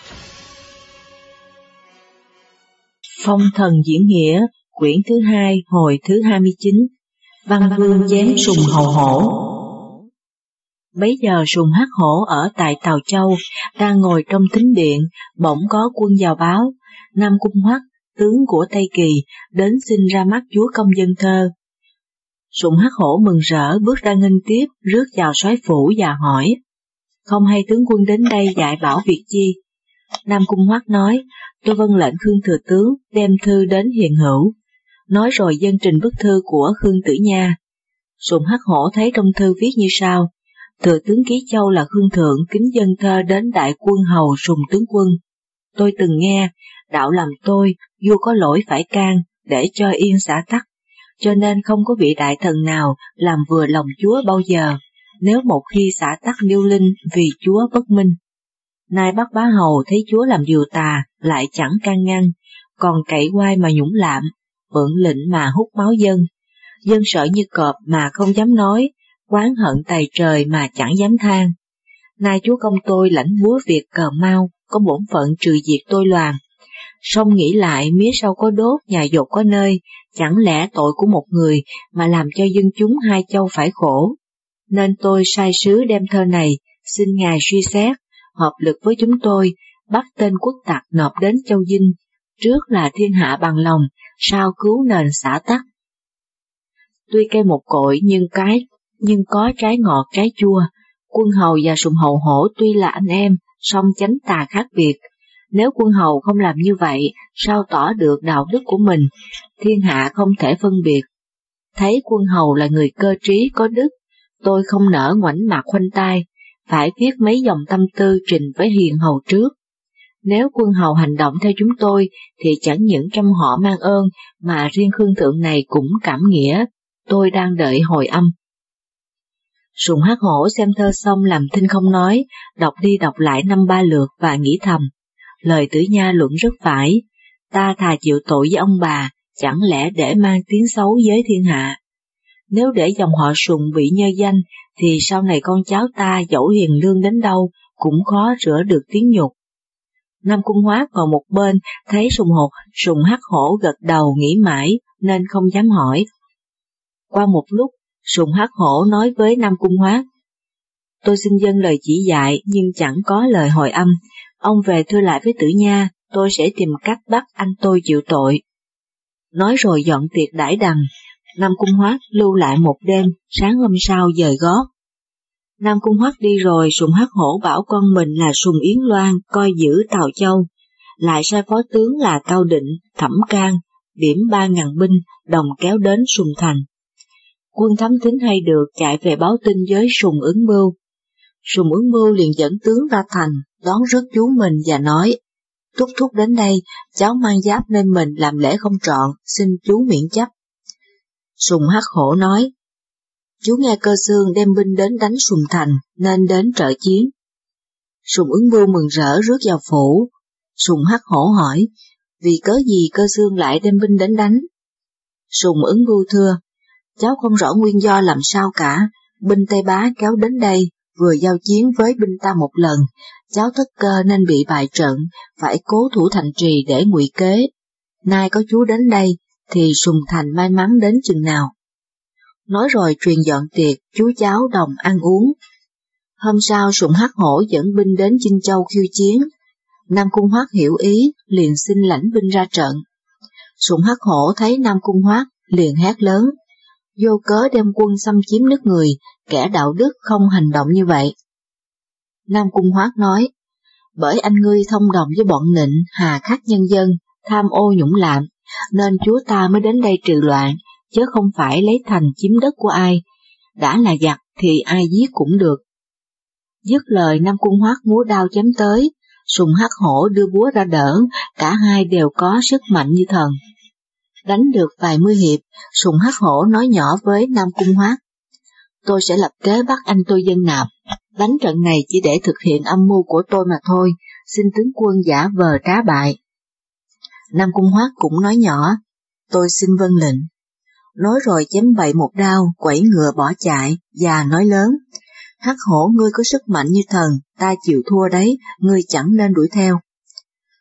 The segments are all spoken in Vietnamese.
Phong thần diễn nghĩa, quyển thứ 2, hồi thứ 29. Văn Vương chém Sùng Hầu Hổ. Bấy giờ Sùng Hắc Hổ ở tại Tào Châu, đang ngồi trong thính điện, bỗng có quân vào báo, Nam Cung Hoắc, tướng của Tây Kỳ, đến xin ra mắt chúa công dân thơ. Sùng Hắc Hổ mừng rỡ bước ra nghênh tiếp, rước vào soái phủ và hỏi, không hay tướng quân đến đây dạy bảo việc chi? Nam Cung Hoắc nói, tôi vâng lệnh Khương thừa tướng đem thư đến hiền hữu. Nói rồi dâng trình bức thư của Khương Tử Nha. Sùng Hắc Hổ thấy trong thư viết như sau: Thừa tướng Ký Châu là Khương thượng kính dâng thơ đến đại quân hầu Sùng tướng quân. Tôi từng nghe, đạo làm tôi, vua có lỗi phải can, để cho yên xã tắc, cho nên không có vị đại thần nào làm vừa lòng chúa bao giờ, nếu một khi xã tắc điêu linh vì chúa bất minh. Nay Bắc Bá Hầu thấy chúa làm điều tà, lại chẳng can ngăn, còn cậy oai mà nhũng lạm, mượn lệnh mà hút máu dân. Dân sợ như cọp mà không dám nói, oán hận tày trời mà chẳng dám than. Nay chúa công tôi lãnh búa việc Cờ Mau, có bổn phận trừ diệt tôi loàn. Song nghĩ lại mía sau có đốt, nhà dột có nơi, chẳng lẽ tội của một người mà làm cho dân chúng hai châu phải khổ. Nên tôi sai sứ đem thơ này, xin ngài suy xét, hợp lực với chúng tôi, bắt tên quốc tặc nộp đến châu Dinh, trước là thiên hạ bằng lòng, sau cứu nền xã tắc. Tuy cây một cội nhưng có trái ngọt trái chua, quân hầu và Sùng Hầu Hổ tuy là anh em, song chánh tà khác biệt. Nếu quân hầu không làm như vậy, sao tỏ được đạo đức của mình, thiên hạ không thể phân biệt. Thấy quân hầu là người cơ trí có đức, tôi không nỡ ngoảnh mặt khoanh tay, phải viết mấy dòng tâm tư trình với hiền hầu trước. Nếu quân hầu hành động theo chúng tôi, thì chẳng những trăm họ mang ơn, mà riêng Khương thượng này cũng cảm nghĩa, tôi đang đợi hồi âm. Sùng Hắc Hổ xem thơ xong làm thinh không nói, đọc đi đọc lại 5-3 lượt và nghĩ thầm, lời Tử Nha luận rất phải, ta thà chịu tội với ông bà, chẳng lẽ để mang tiếng xấu với thiên hạ. Nếu để dòng họ Sùng bị nhơ danh, thì sau này con cháu ta dẫu hiền lương đến đâu, cũng khó rửa được tiếng nhục. Nam Cung Hoắc ngồi một bên, thấy Sùng Hắc Hổ gật đầu nghĩ mãi, nên không dám hỏi. Qua một lúc, Sùng Hắc Hổ nói với Nam Cung Hoắc, tôi xin dâng lời chỉ dạy nhưng chẳng có lời hồi âm, ông về thưa lại với Tử Nha, tôi sẽ tìm cách bắt anh tôi chịu tội. Nói rồi dọn tiệc đãi đằng, Nam Cung Hoắc lưu lại một đêm, sáng hôm sau dời gót. Nam Cung Hoắc đi rồi, Sùng Hắc Hổ bảo con mình là Sùng Yến Loan coi giữ Tào Châu, lại sai phó tướng là Cao Định, Thẩm Can, điểm 3.000 binh, đồng kéo đến Sùng Thành. Quân Thám Thính hay được chạy về báo tin với Sùng Ứng Mưu. Sùng Ứng Mưu liền dẫn tướng ra thành, đón rước chú mình và nói, thúc thúc đến đây, cháu mang giáp nên mình làm lễ không trọn, xin chú miễn chấp. Sùng Hắc Hổ nói, chú nghe Cơ Xương đem binh đến đánh Sùng Thành, nên đến trợ chiến. Sùng Ứng Mưu mừng rỡ rước vào phủ. Sùng Hắc Hổ hỏi, vì cớ gì Cơ Xương lại đem binh đến đánh? Sùng Ứng Mưu thưa, cháu không rõ nguyên do làm sao cả, binh Tây Bá kéo đến đây, vừa giao chiến với binh ta một lần, cháu thất cơ nên bị bại trận, phải cố thủ thành trì để ngụy kế. Nay có chú đến đây, thì Sùng Thành may mắn đến chừng nào. Nói rồi truyền dọn tiệc, chú cháu đồng ăn uống. Hôm sau Sùng Hắc Hổ dẫn binh đến Chinh Châu khiêu chiến. Nam Cung Hoắc hiểu ý, liền xin lãnh binh ra trận. Sùng Hắc Hổ thấy Nam Cung Hoắc, liền hét lớn, vô cớ đem quân xâm chiếm nước người, kẻ đạo đức không hành động như vậy. Nam Cung Hoắc nói, bởi anh ngươi thông đồng với bọn nịnh, hà khắc nhân dân, tham ô nhũng lạm, nên chúa ta mới đến đây trừ loạn, chứ không phải lấy thành chiếm đất của ai. Đã là giặc thì ai giết cũng được. Dứt lời Nam Cung Hoắc múa đao chém tới, Sùng Hắc Hổ đưa búa ra đỡ, cả hai đều có sức mạnh như thần. Đánh được vài mươi hiệp, Sùng Hắc Hổ nói nhỏ với Nam Cung Hoắc, tôi sẽ lập kế bắt anh tôi dân nạp, đánh trận này chỉ để thực hiện âm mưu của tôi mà thôi, xin tướng quân giả vờ trá bại. Nam Cung Hoắc cũng nói nhỏ, tôi xin vâng lệnh. Nói rồi chém bậy một đao, quẩy ngựa bỏ chạy, và nói lớn, Hắc Hổ ngươi có sức mạnh như thần, ta chịu thua đấy, ngươi chẳng nên đuổi theo.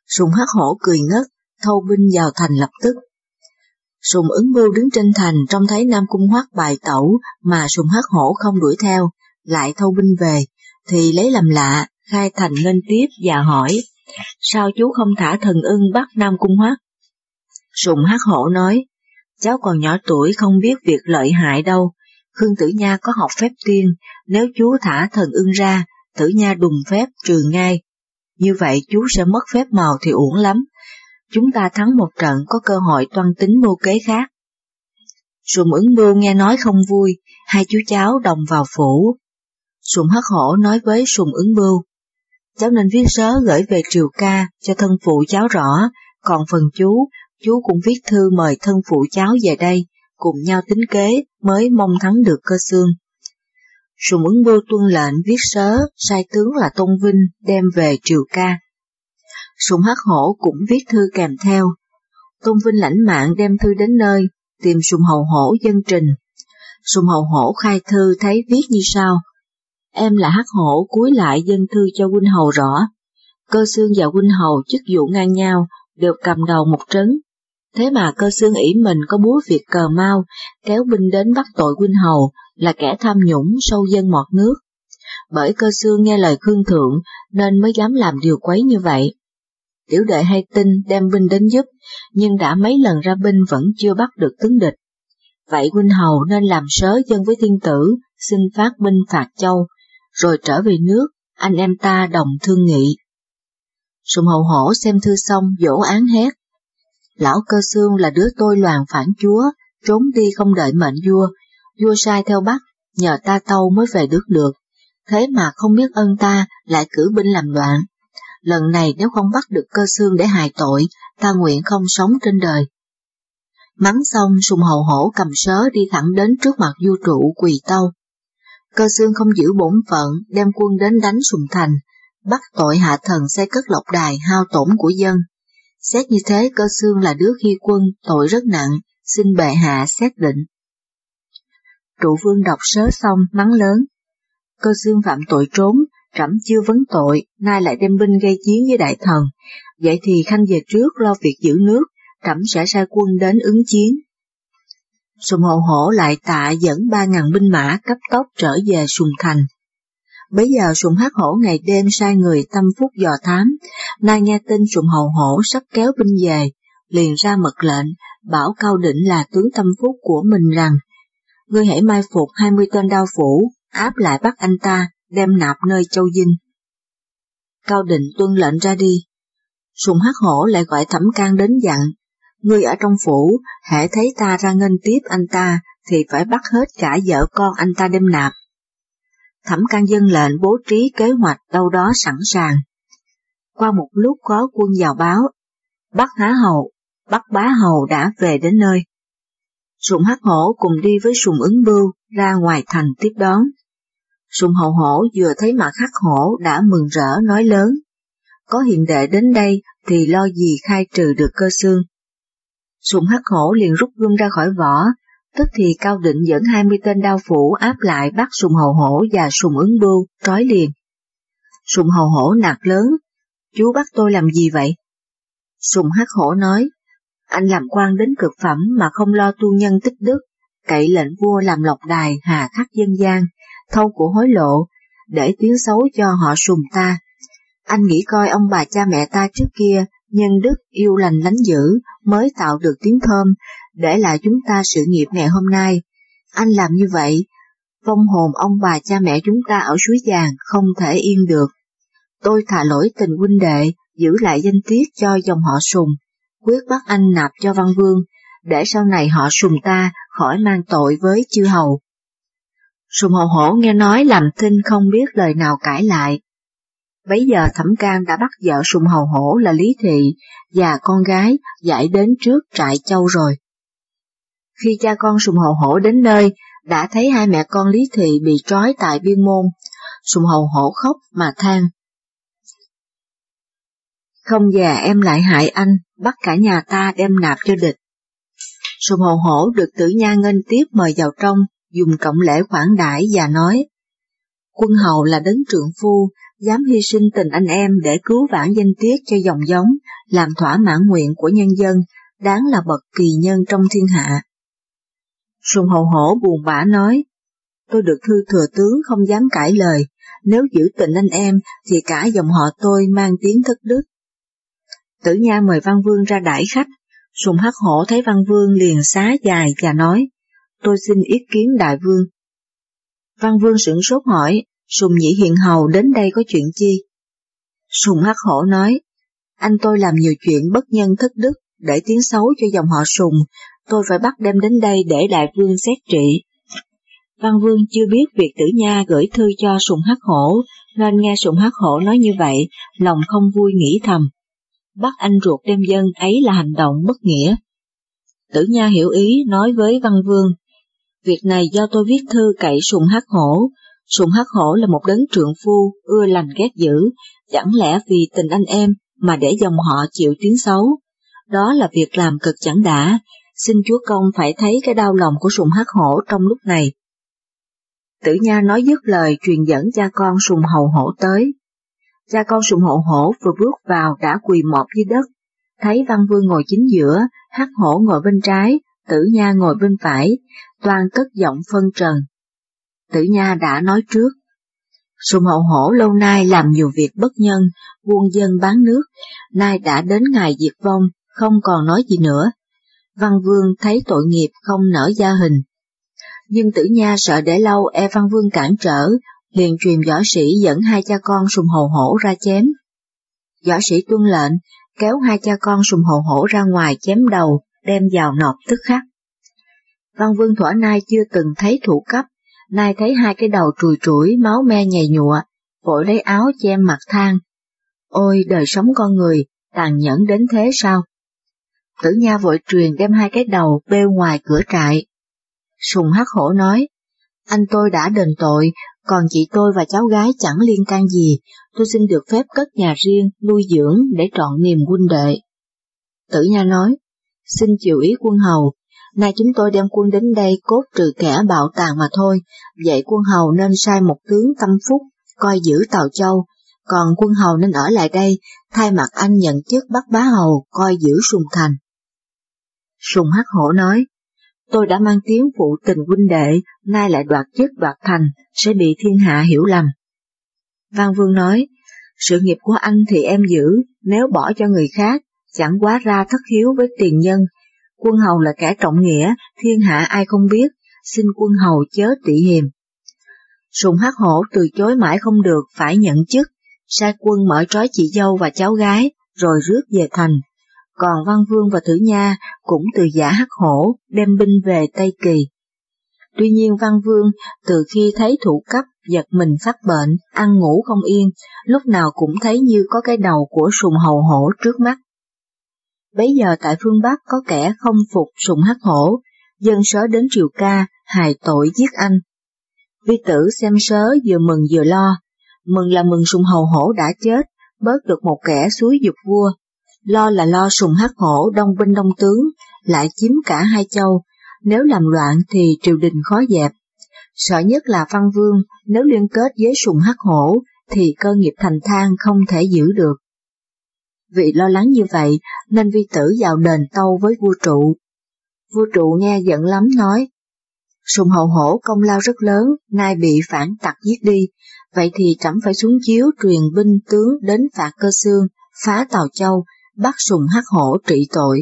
Sùng Hắc Hổ cười ngất, thâu binh vào thành lập tức. Sùng Ứng Bưu đứng trên thành trông thấy Nam Cung Hoắc bại tẩu mà Sùng Hắc Hổ không đuổi theo, lại thâu binh về, thì lấy làm lạ, khai thành nghênh tiếp và hỏi, sao chú không thả Thần Ưng bắt Nam Cung Hoắc? Sùng Hắc Hổ nói, cháu còn nhỏ tuổi không biết việc lợi hại đâu, Khương Tử Nha có học phép tiên, nếu chú thả Thần Ưng ra, Tử Nha đùng phép trừ ngay. Như vậy chú sẽ mất phép màu thì uổng lắm, chúng ta thắng một trận có cơ hội toan tính mưu kế khác. Sùng Ứng Bưu nghe nói không vui, hai chú cháu đồng vào phủ. Sùng Hắc Hổ nói với Sùng Ứng Bưu, cháu nên viết sớ gửi về triều ca cho thân phụ cháu rõ, còn phần chú cũng viết thư mời thân phụ cháu về đây, cùng nhau tính kế mới mong thắng được Cơ Xương. Sùng Ứng Bưu tuân lệnh viết sớ, sai tướng là Tôn Vinh đem về triều ca. Sùng Hắc Hổ cũng viết thư kèm theo. Tôn Vinh lãnh mạng đem thư đến nơi, tìm Sùng Hầu Hổ dân trình. Sùng Hầu Hổ khai thư thấy viết như sau: Em là Hắc Hổ cúi lại dân thư cho huynh hầu rõ. Cơ Xương và huynh hầu chức vụ ngang nhau, đều cầm đầu một trấn. Thế mà Cơ Xương ỷ mình có búa việc cờ mau, kéo binh đến bắt tội huynh hầu, là kẻ tham nhũng sâu dân mọt nước. Bởi Cơ Xương nghe lời Khương Thượng nên mới dám làm điều quấy như vậy. Tiểu đệ hay tin đem binh đến giúp, nhưng đã mấy lần ra binh vẫn chưa bắt được tướng địch. Vậy huynh hầu nên làm sớ dân với thiên tử, xin phát binh phạt châu, rồi trở về nước, anh em ta đồng thương nghị. Sùng Hầu Hổ xem thư xong vỗ án hét: Lão Cơ Xương là đứa tôi loàn phản chúa, trốn đi không đợi mệnh vua sai theo bắt, nhờ ta tâu mới về nước được. Thế mà không biết ơn ta, lại cử binh làm loạn. Lần này nếu không bắt được Cơ Xương để hại tội, ta nguyện không sống trên đời. Mắng xong, Sùng Hầu Hổ cầm sớ đi thẳng đến trước mặt vua trụ quỳ tâu. Cơ Xương không giữ bổn phận, đem quân đến đánh Sùng Thành, bắt tội hạ thần xây cất lộc đài hao tổn của dân. Xét như thế, Cơ Xương là đứa khi quân, tội rất nặng, xin bệ hạ xét định. Trụ vương đọc sớ xong mắng lớn: Cơ Xương phạm tội trốn, trẫm chưa vấn tội, nay lại đem binh gây chiến với đại thần. Vậy thì khanh về trước lo việc giữ nước, trẫm sẽ sai quân đến ứng chiến. Sùng Hầu Hổ lại tạ dẫn 3.000 binh mã cấp tốc trở về Sùng Thành. Bấy giờ Sùng Hắc Hổ ngày đêm sai người tâm phúc dò thám, nay nghe tin Sùng Hầu Hổ sắp kéo binh về, liền ra mật lệnh, bảo Cao Định là tướng tâm phúc của mình rằng: Ngươi hãy mai phục 20 tên đao phủ, áp lại bắt anh ta, đem nạp nơi Châu Dinh. Cao Định tuân lệnh ra đi. Sùng Hắc Hổ lại gọi Thẩm Can đến dặn: Ngươi ở trong phủ, hễ thấy ta ra nghênh tiếp anh ta, thì phải bắt hết cả vợ con anh ta đem nạp. Thẩm Can dâng lệnh bố trí kế hoạch đâu đó sẵn sàng. Qua một lúc có quân vào báo, Bắc Bá Hầu đã về đến nơi. Sùng Hắc Hổ cùng đi với Sùng Ứng Bưu ra ngoài thành tiếp đón. Sùng Hầu Hổ vừa thấy mặt Hắc Hổ đã mừng rỡ nói lớn: Có hiền đệ đến đây thì lo gì khai trừ được Cơ Xương. Sùng Hắc Hổ liền rút gươm ra khỏi vỏ, tức thì Cao Định dẫn 20 tên đao phủ áp lại bắt Sùng Hầu Hổ và Sùng Ứng Bưu trói liền. Sùng Hầu Hổ nạt lớn: Chú bắt tôi làm gì vậy? Sùng Hắc Hổ nói: Anh làm quan đến cực phẩm mà không lo tu nhân tích đức, cậy lệnh vua làm lộc đài hà khắc dân gian, thâu của hối lộ, để tiếng xấu cho họ Sùng ta. Anh nghĩ coi ông bà cha mẹ ta trước kia, nhân đức yêu lành lánh dữ, mới tạo được tiếng thơm, để lại chúng ta sự nghiệp ngày hôm nay. Anh làm như vậy, vong hồn ông bà cha mẹ chúng ta ở suối vàng không thể yên được. Tôi thà lỗi tình huynh đệ, giữ lại danh tiết cho dòng họ Sùng, quyết bắt anh nạp cho Văn Vương, để sau này họ Sùng ta khỏi mang tội với chư hầu. Sùng Hầu Hổ nghe nói làm thinh không biết lời nào cãi lại. Bấy giờ Thẩm Can đã bắt vợ Sùng Hầu Hổ là Lý Thị và con gái giải đến trước trại Châu rồi. Khi cha con Sùng Hầu Hổ đến nơi, đã thấy hai mẹ con Lý Thị bị trói tại biên môn. Sùng Hầu Hổ khóc mà than: Không già em lại hại anh, bắt cả nhà ta đem nạp cho địch. Sùng Hầu Hổ được Tử Nha nghênh tiếp mời vào trong, dùng trọng lễ khoản đãi và nói: Quân hầu là đấng trượng phu, dám hy sinh tình anh em để cứu vãn danh tiết cho dòng giống, làm thỏa mãn nguyện của nhân dân, đáng là bậc kỳ nhân trong thiên hạ. Sùng Hầu Hổ buồn bã nói, tôi được thư thừa tướng không dám cãi lời, nếu giữ tình anh em thì cả dòng họ tôi mang tiếng thất đức. Tử Nha mời Văn Vương ra đãi khách, Sùng Hắc Hổ thấy Văn Vương liền xá dài và nói, tôi xin ý kiến đại vương. Văn Vương sửng sốt hỏi, Sùng Nhị Hiền Hầu đến đây có chuyện chi? Sùng Hắc Hổ nói, anh tôi làm nhiều chuyện bất nhân thất đức, để tiếng xấu cho dòng họ Sùng, tôi phải bắt đem đến đây để đại vương xét trị. Văn Vương chưa biết việc Tử Nha gửi thư cho Sùng Hắc Hổ, nên nghe Sùng Hắc Hổ nói như vậy, lòng không vui nghĩ thầm. Bắt anh ruột đem dân ấy là hành động bất nghĩa. Tử Nha hiểu ý nói với Văn Vương, việc này do tôi viết thư cậy Sùng Hắc Hổ. Sùng Hắc Hổ là một đấng trượng phu, ưa lành ghét dữ, chẳng lẽ vì tình anh em mà để dòng họ chịu tiếng xấu. Đó là việc làm cực chẳng đã, xin chúa công phải thấy cái đau lòng của Sùng Hắc Hổ trong lúc này. Tử Nha nói dứt lời truyền dẫn cha con Sùng Hầu Hổ tới. Cha con Sùng Hầu Hổ vừa bước vào đã quỳ mọp dưới đất, thấy Văn Vương ngồi chính giữa, Hắc Hổ ngồi bên trái, Tử Nha ngồi bên phải, toan cất giọng phân trần. Tử Nha đã nói trước, Sùng Hầu Hổ lâu nay làm nhiều việc bất nhân, buôn dân bán nước, nay đã đến ngày diệt vong, không còn nói gì nữa. Văn Vương thấy tội nghiệp không nỡ gia hình. Nhưng Tử Nha sợ để lâu e Văn Vương cản trở, liền truyền võ sĩ dẫn hai cha con Sùng Hầu Hổ ra chém. Võ sĩ tuân lệnh, kéo hai cha con Sùng Hầu Hổ ra ngoài chém đầu, đem vào nộp tức khắc. Văn Vương thuở nay chưa từng thấy thủ cấp, nay thấy hai cái đầu trùi trũi, máu me nhầy nhụa, vội lấy áo che mặt than. Ôi đời sống con người, tàn nhẫn đến thế sao? Tử Nha vội truyền đem hai cái đầu bêu ngoài cửa trại. Sùng Hắc Hổ nói, anh tôi đã đền tội, còn chị tôi và cháu gái chẳng liên can gì, tôi xin được phép cất nhà riêng, nuôi dưỡng để trọn niềm huynh đệ. Tử Nha nói, xin chiều ý quân hầu, nay chúng tôi đem quân đến đây cốt trừ kẻ bạo tàn mà thôi, vậy quân hầu nên sai một tướng Tâm Phúc, coi giữ Tào Châu, còn quân hầu nên ở lại đây, thay mặt anh nhận chức Bắc Bá Hầu, coi giữ Sùng Thành. Sùng Hắc Hổ nói, tôi đã mang tiếng phụ tình huynh đệ, nay lại đoạt chức đoạt thành, sẽ bị thiên hạ hiểu lầm. Văn Vương nói, sự nghiệp của anh thì em giữ, nếu bỏ cho người khác, chẳng quá ra thất hiếu với tiền nhân. Quân hầu là kẻ trọng nghĩa, thiên hạ ai không biết, xin quân hầu chớ tị hiềm. Sùng Hắc Hổ từ chối mãi không được, phải nhận chức, sai quân mở trói chị dâu và cháu gái, rồi rước về thành. Còn Văn Vương và Tử Nha cũng từ giả Hắc Hổ đem binh về Tây Kỳ. Tuy nhiên Văn Vương từ khi thấy thủ cấp giật mình phát bệnh, ăn ngủ không yên, lúc nào cũng thấy như có cái đầu của Sùng Hầu Hổ trước mắt. Bấy giờ tại phương Bắc có kẻ không phục Sùng Hắc Hổ, dân sớ đến triều ca, hài tội giết anh. Vi tử xem sớ vừa mừng vừa lo, mừng là mừng Sùng Hầu Hổ đã chết, bớt được một kẻ xúi giục vua, lo là lo Sùng Hắc Hổ đông binh đông tướng, lại chiếm cả hai châu, nếu làm loạn thì triều đình khó dẹp. Sợ nhất là Văn Vương, nếu liên kết với Sùng Hắc Hổ thì cơ nghiệp thành thang không thể giữ được. Vì lo lắng như vậy nên vi tử vào đền tâu với vua Trụ. Vua Trụ nghe giận lắm nói, Sùng Hầu Hổ công lao rất lớn, nay bị phản tặc giết đi, vậy thì trẫm phải xuống chiếu truyền binh tướng đến phạt Cơ Xương, phá Tào Châu, bắt Sùng Hắc Hổ trị tội.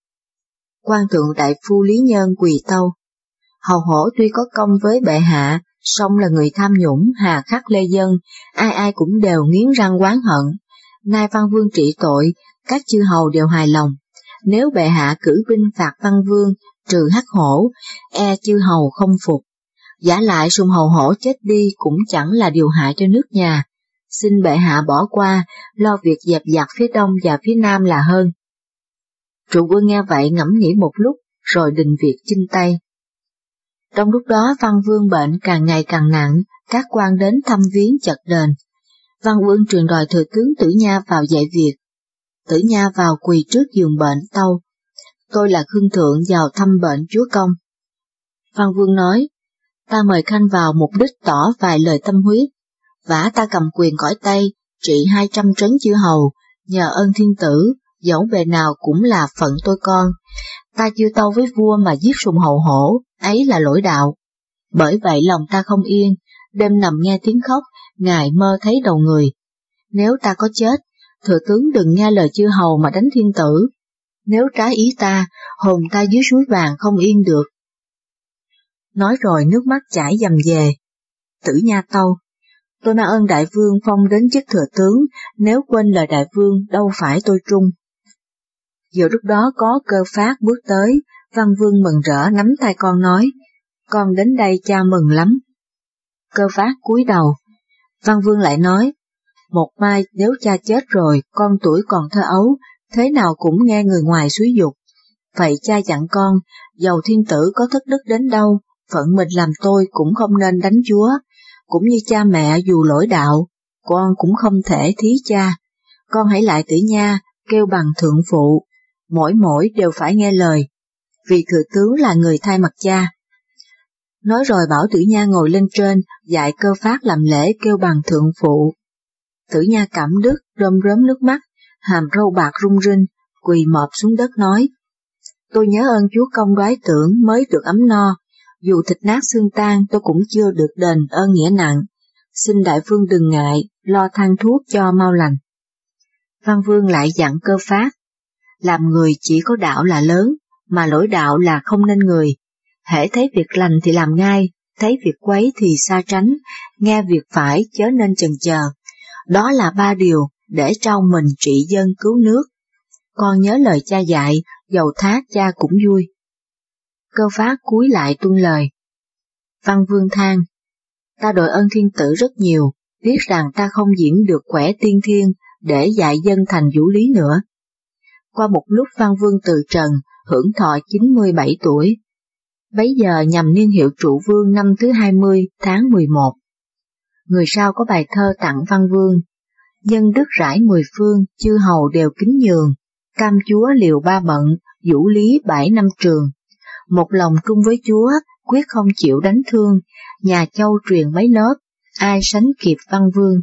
Quan thượng đại phu Lý Nhân quỳ tâu, Hầu Hổ tuy có công với bệ hạ, song là người tham nhũng, hà khắc lê dân, ai ai cũng đều nghiến răng oán hận. Nay Văn Vương trị tội, các chư hầu đều hài lòng. Nếu bệ hạ cử binh phạt Văn Vương, trừ Hắc Hổ, e chư hầu không phục. Giả lại Sùng Hầu Hổ chết đi cũng chẳng là điều hại cho nước nhà. Xin bệ hạ bỏ qua, lo việc dẹp giặc phía đông và phía nam là hơn. Trụ quân nghe vậy ngẫm nghĩ một lúc, rồi định việc chinh Tây. Trong lúc đó Văn Vương bệnh càng ngày càng nặng, các quan đến thăm viếng chật đền. Văn Vương truyền đòi thừa tướng Tử Nha vào dạy việc. Tử Nha vào quỳ trước giường bệnh tâu, tôi là Khương Thượng vào thăm bệnh chúa công. Văn Vương nói, ta mời khanh vào mục đích tỏ vài lời tâm huyết, vả ta cầm quyền cõi Tây, trị 200 trấn chư hầu, nhờ ơn thiên tử, dẫu bề nào cũng là phận tôi con. Ta chưa tâu với vua mà giết Sùng Hầu Hổ, ấy là lỗi đạo. Bởi vậy lòng ta không yên, đêm nằm nghe tiếng khóc, ngày mơ thấy đầu người. Nếu ta có chết, thừa tướng đừng nghe lời chư hầu mà đánh thiên tử. Nếu trái ý ta, hồn ta dưới suối vàng không yên được. Nói rồi nước mắt chảy dầm về. Tử Nha tâu: tôi mang ơn đại vương phong đến chức thừa tướng, nếu quên lời đại vương đâu phải tôi trung. Giữa lúc đó có Cơ Phát bước tới, Văn Vương mừng rỡ nắm tay con nói: con đến đây cha mừng lắm. Cơ Phát cúi đầu. Văn Vương lại nói: một mai nếu cha chết rồi, con tuổi còn thơ ấu, thế nào cũng nghe người ngoài xúi giục. Vậy cha dặn con, dầu thiên tử có thất đức đến đâu, phận mình làm tôi cũng không nên đánh chúa, cũng như cha mẹ dù lỗi đạo, con cũng không thể thí cha. Con hãy lại Tử Nha, kêu bằng thượng phụ, mỗi đều phải nghe lời, vì thừa tướng là người thay mặt cha. Nói rồi bảo Tử Nha ngồi lên trên, dạy Cơ Phát làm lễ kêu bằng thượng phụ. Tử Nha cảm đức, rơm rớm nước mắt, hàm râu bạc rung rinh, quỳ mọp xuống đất nói: tôi nhớ ơn chúa công đoái tưởng mới được ấm no, dù thịt nát xương tan tôi cũng chưa được đền ơn nghĩa nặng, xin đại vương đừng ngại, lo thang thuốc cho mau lành. Văn Vương lại dặn Cơ Phát: làm người chỉ có đạo là lớn, mà lỗi đạo là không nên người. Hễ thấy việc lành thì làm ngay, thấy việc quấy thì xa tránh, nghe việc phải chớ nên chần chờ. Đó là 3 điều để trao mình trị dân cứu nước. Con nhớ lời cha dạy, dầu thác cha cũng vui. Cơ Phát cúi lại tuân lời. Văn Vương than: ta đội ơn thiên tử rất nhiều, biết rằng ta không diễn được quẻ tiên thiên để dạy dân thành vũ lý nữa. Qua một lúc Văn Vương từ trần, hưởng thọ 97 tuổi. Bấy giờ nhằm niên hiệu Trụ Vương năm thứ 20 tháng 11. Người sau có bài thơ tặng Văn Vương: nhân đức rải 10 phương, chư hầu đều kính nhường, cam chúa liều 3 bận, vũ lý 7 năm trường. Một lòng trung với chúa, quyết không chịu đánh thương, nhà Châu truyền mấy lớp, ai sánh kịp Văn Vương.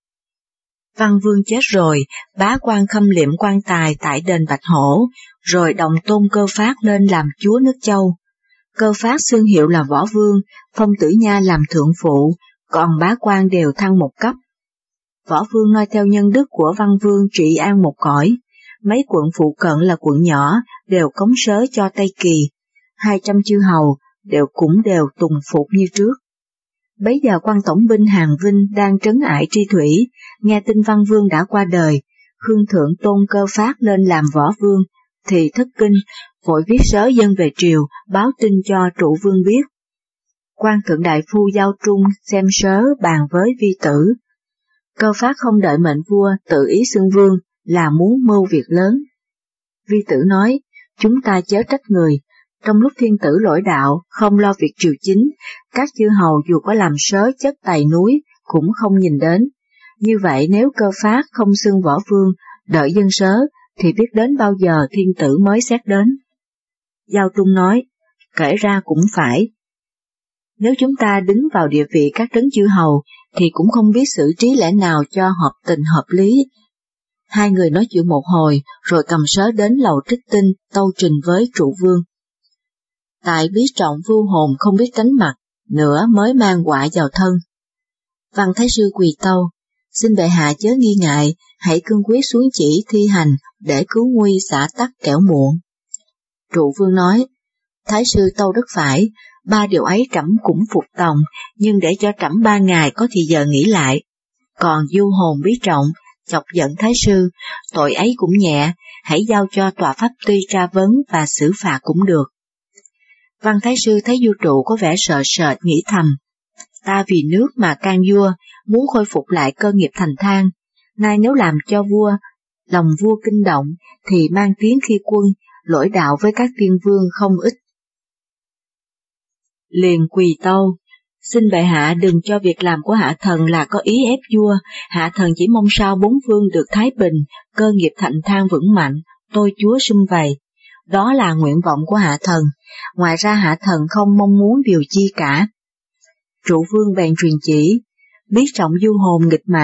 Văn Vương chết rồi, bá quan khâm liệm quan tài tại đền Bạch Hổ, rồi đồng tôn Cơ Phát lên làm chúa nước Châu. Cơ Phát xưng hiệu là Võ Vương, phong Tử Nha làm thượng phụ, còn bá quan đều thăng một cấp. Võ Vương noi theo nhân đức của Văn Vương trị an một cõi, mấy quận phụ cận là quận nhỏ đều cống sớ cho Tây Kỳ, 200 chư hầu đều tùng phục như trước. Bấy giờ quan tổng binh Hàn Vinh đang trấn ải Tri Thủy, nghe tin Văn Vương đã qua đời, Khương Thượng tôn Cơ Phát lên làm Võ Vương, thì thất kinh, vội viết sớ dân về triều, báo tin cho Trụ Vương biết. Quan thượng đại phu Giao Trung xem sớ bàn với vi tử. Cơ Phát không đợi mệnh vua, tự ý xưng vương, là muốn mưu việc lớn. Vi tử nói: chúng ta chớ trách người, trong lúc thiên tử lỗi đạo, không lo việc triều chính, các chư hầu dù có làm sớ chất tài núi, cũng không nhìn đến. Như vậy nếu Cơ Phát không xưng Võ Vương, đợi dân sớ, thì biết đến bao giờ thiên tử mới xét đến. Giao Trung nói: kể ra cũng phải. Nếu chúng ta đứng vào địa vị các trấn chư hầu, thì cũng không biết xử trí lẽ nào cho hợp tình hợp lý. Hai người nói chuyện một hồi, rồi cầm sớ đến lầu Trích Tinh, tâu trình với Trụ Vương. Tại bí trọng vưu hồn không biết tránh mặt, nữa mới mang họa vào thân. Văn Thái Sư quỳ tâu: xin bệ hạ chớ nghi ngại, hãy cương quyết xuống chỉ thi hành, để cứu nguy xả tắc kẻo muộn. Trụ Vương nói: Thái Sư tâu rất phải, 3 điều ấy trẫm cũng phục tòng, nhưng để cho trẫm 3 ngày có thì giờ nghĩ lại. Còn du hồn bí trọng, chọc giận Thái Sư, tội ấy cũng nhẹ, hãy giao cho tòa pháp tuy tra vấn và xử phạt cũng được. Văn Thái Sư thấy vua Trụ có vẻ sợ sệt, nghĩ thầm: ta vì nước mà can vua, muốn khôi phục lại cơ nghiệp thành thang, nay nếu làm cho vua, lòng vua kinh động, thì mang tiếng khi quân, lỗi đạo với các tiên vương không ít. Liền quỳ tâu: xin bệ hạ đừng cho việc làm của hạ thần là có ý ép vua, hạ thần chỉ mong sao 4 phương được thái bình, cơ nghiệp thạnh thang vững mạnh, tôi chúa sum vầy. Đó là nguyện vọng của hạ thần, ngoài ra hạ thần không mong muốn điều chi cả. Trụ Vương bèn truyền chỉ: biết trọng du hồn nghịch mạng,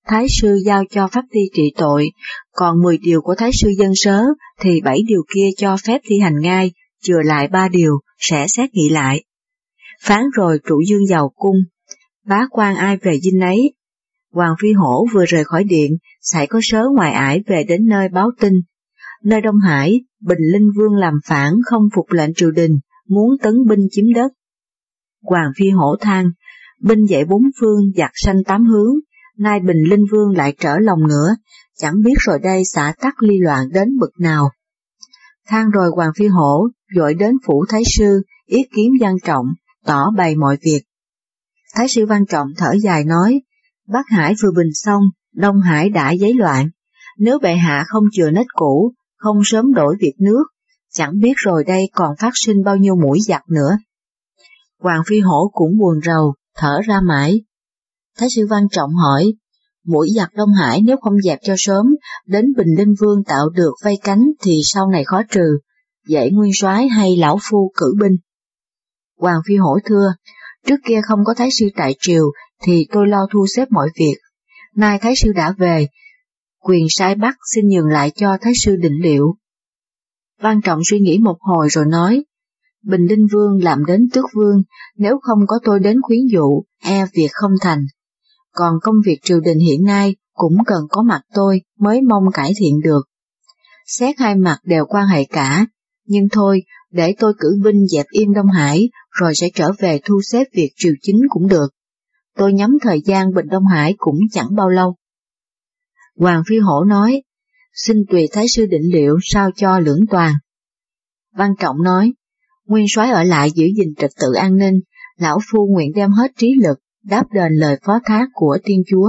Thái sư giao cho pháp ty trị tội, còn 10 điều của Thái sư dân sớ thì 7 điều kia cho phép thi hành ngay, chừa lại 3 điều sẽ xét nghị lại. Phán rồi Trụ Dương vào cung, bá quan ai về dinh ấy. Hoàng Phi Hổ vừa rời khỏi điện, sải có sớ ngoài ải về đến nơi báo tin. Nơi Đông Hải, Bình Linh Vương làm phản không phục lệnh triều đình, muốn tấn binh chiếm đất. Hoàng Phi Hổ than, binh dậy 4 phương, giặc sanh 8 hướng, nay Bình Linh Vương lại trở lòng nữa, chẳng biết rồi đây xã tắc ly loạn đến bực nào. Than rồi Hoàng Phi Hổ vội đến phủ Thái sư, ý kiến Văn Trọng, tỏ bày mọi việc. Thái sư Văn Trọng thở dài nói, Bắc Hải vừa bình xong, Đông Hải đã giấy loạn, nếu bệ hạ không chừa nết cũ, không sớm đổi việc nước, chẳng biết rồi đây còn phát sinh bao nhiêu mũi giặc nữa. Hoàng Phi Hổ cũng buồn rầu, thở ra mãi. Thái sư Văn Trọng hỏi, mũi giặc Đông Hải nếu không dẹp cho sớm, đến Bình Linh Vương tạo được vây cánh thì sau này khó trừ, vậy nguyên soái hay lão phu cử binh? Hoàng Phi Hổ thưa, trước kia không có Thái sư tại triều thì tôi lo thu xếp mọi việc, nay Thái sư đã về, quyền sai bắt xin nhường lại cho Thái sư định liệu. Văn Trọng suy nghĩ một hồi rồi nói, Bình Linh Vương làm đến tước vương, nếu không có tôi đến khuyến dụ, việc không thành. Còn công việc triều đình hiện nay cũng cần có mặt tôi mới mong cải thiện được. Xét hai mặt đều quan hệ cả, nhưng thôi, để tôi cử binh dẹp yên Đông Hải, rồi sẽ trở về thu xếp việc triều chính cũng được. Tôi nhắm thời gian bình Đông Hải cũng chẳng bao lâu. Hoàng Phi Hổ nói, xin tùy Thái sư định liệu sao cho lưỡng toàn. Văn Trọng nói, nguyên soái ở lại giữ gìn trật tự an ninh, lão phu nguyện đem hết trí lực, đáp đền lời phó thác của Tiên Chúa.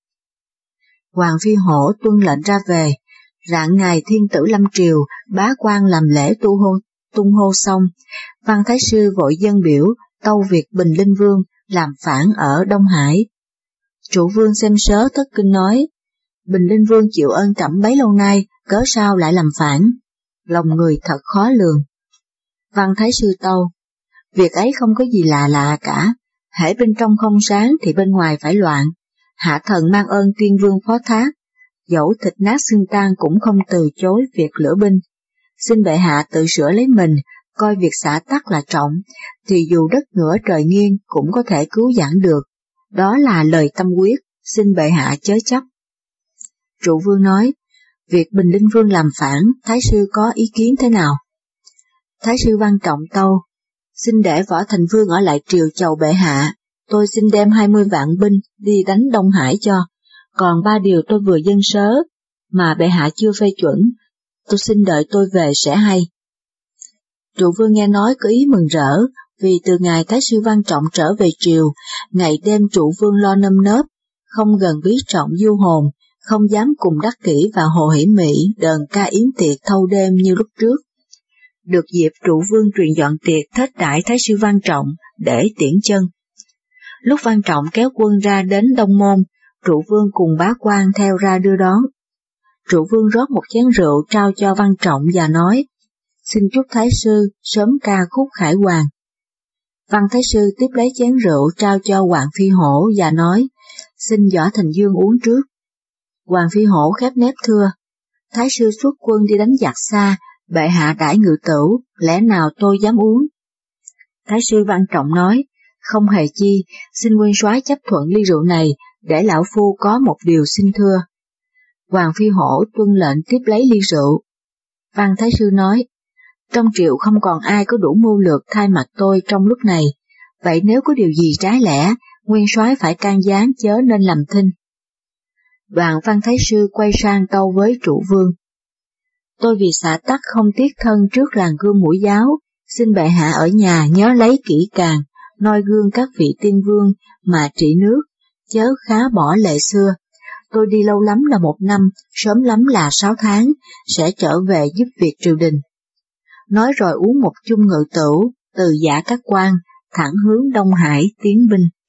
Hoàng Phi Hổ tuân lệnh ra về, rạng ngày thiên tử lâm triều, bá quan làm lễ tung hô xong, Văn Thái sư vội dâng biểu tâu việc Bình Linh Vương làm phản ở Đông Hải. Trụ Vương xem sớ thất kinh nói, Bình Linh Vương chịu ơn trẫm bấy lâu nay, cớ sao lại làm phản? Lòng người thật khó lường. Văn Thái sư tâu, việc ấy không có gì lạ cả, hễ bên trong không sáng thì bên ngoài phải loạn. Hạ thần mang ơn Tuyên Vương phó thác, dẫu thịt nát xương tan cũng không từ chối việc lửa binh. Xin bệ hạ tự sửa lấy mình, coi việc xã tắc là trọng, thì dù đất ngửa trời nghiêng cũng có thể cứu vãn được. Đó là lời tâm quyết, xin bệ hạ chớ chấp. Trụ Vương nói, việc Bình Linh Vương làm phản, Thái sư có ý kiến thế nào? Thái sư Văn Trọng tâu, xin để Võ Thành Vương ở lại triều chầu bệ hạ, tôi xin đem 20 vạn binh đi đánh Đông Hải cho, còn 3 điều tôi vừa dâng sớ, mà bệ hạ chưa phê chuẩn, tôi xin đợi tôi về sẽ hay. Trụ Vương nghe nói có ý mừng rỡ, vì từ ngày Thái sư Văn Trọng trở về triều, ngày đêm Trụ Vương lo nâm nớp, không gần bí trọng du hồn, không dám cùng Đắc Kỷ và Hồ Hỷ Mị đờn ca yến tiệc thâu đêm như lúc trước. Được dịp Trụ Vương truyền dọn tiệc thết đãi Thái sư Văn Trọng để tiễn chân. Lúc Văn Trọng kéo quân ra đến Đông Môn, Trụ Vương cùng bá quan theo ra đưa đón. Trụ Vương rót một chén rượu trao cho Văn Trọng và nói, xin chúc Thái sư sớm ca khúc khải hoàn. Văn Thái sư tiếp lấy chén rượu trao cho Hoàng Phi Hổ và nói, xin Võ Thành Dương uống trước. Hoàng Phi Hổ khép nép thưa, Thái sư xuất quân đi đánh giặc xa, bệ hạ đãi ngự tửu, lẽ nào tôi dám uống? Thái sư Văn Trọng nói, không hề chi, xin nguyên soái chấp thuận ly rượu này, để lão phu có một điều xin thưa. Hoàng Phi Hổ tuân lệnh tiếp lấy ly rượu. Văn Thái sư nói, trong triều không còn ai có đủ mưu lược thay mặt tôi trong lúc này, vậy nếu có điều gì trái lẽ, nguyên soái phải can gián chớ nên làm thinh. Đoạn Văn Thái sư quay sang tâu với Trụ Vương. Tôi vì xã tắc không tiếc thân trước làng gươm mũi giáo, xin bệ hạ ở nhà nhớ lấy kỹ càng, noi gương các vị tiên vương mà trị nước, chớ khá bỏ lệ xưa. Tôi đi lâu lắm là 1 năm, sớm lắm là 6 tháng, sẽ trở về giúp việc triều đình. Nói rồi uống một chung ngự tửu, từ giả các quan, thẳng hướng Đông Hải tiến binh.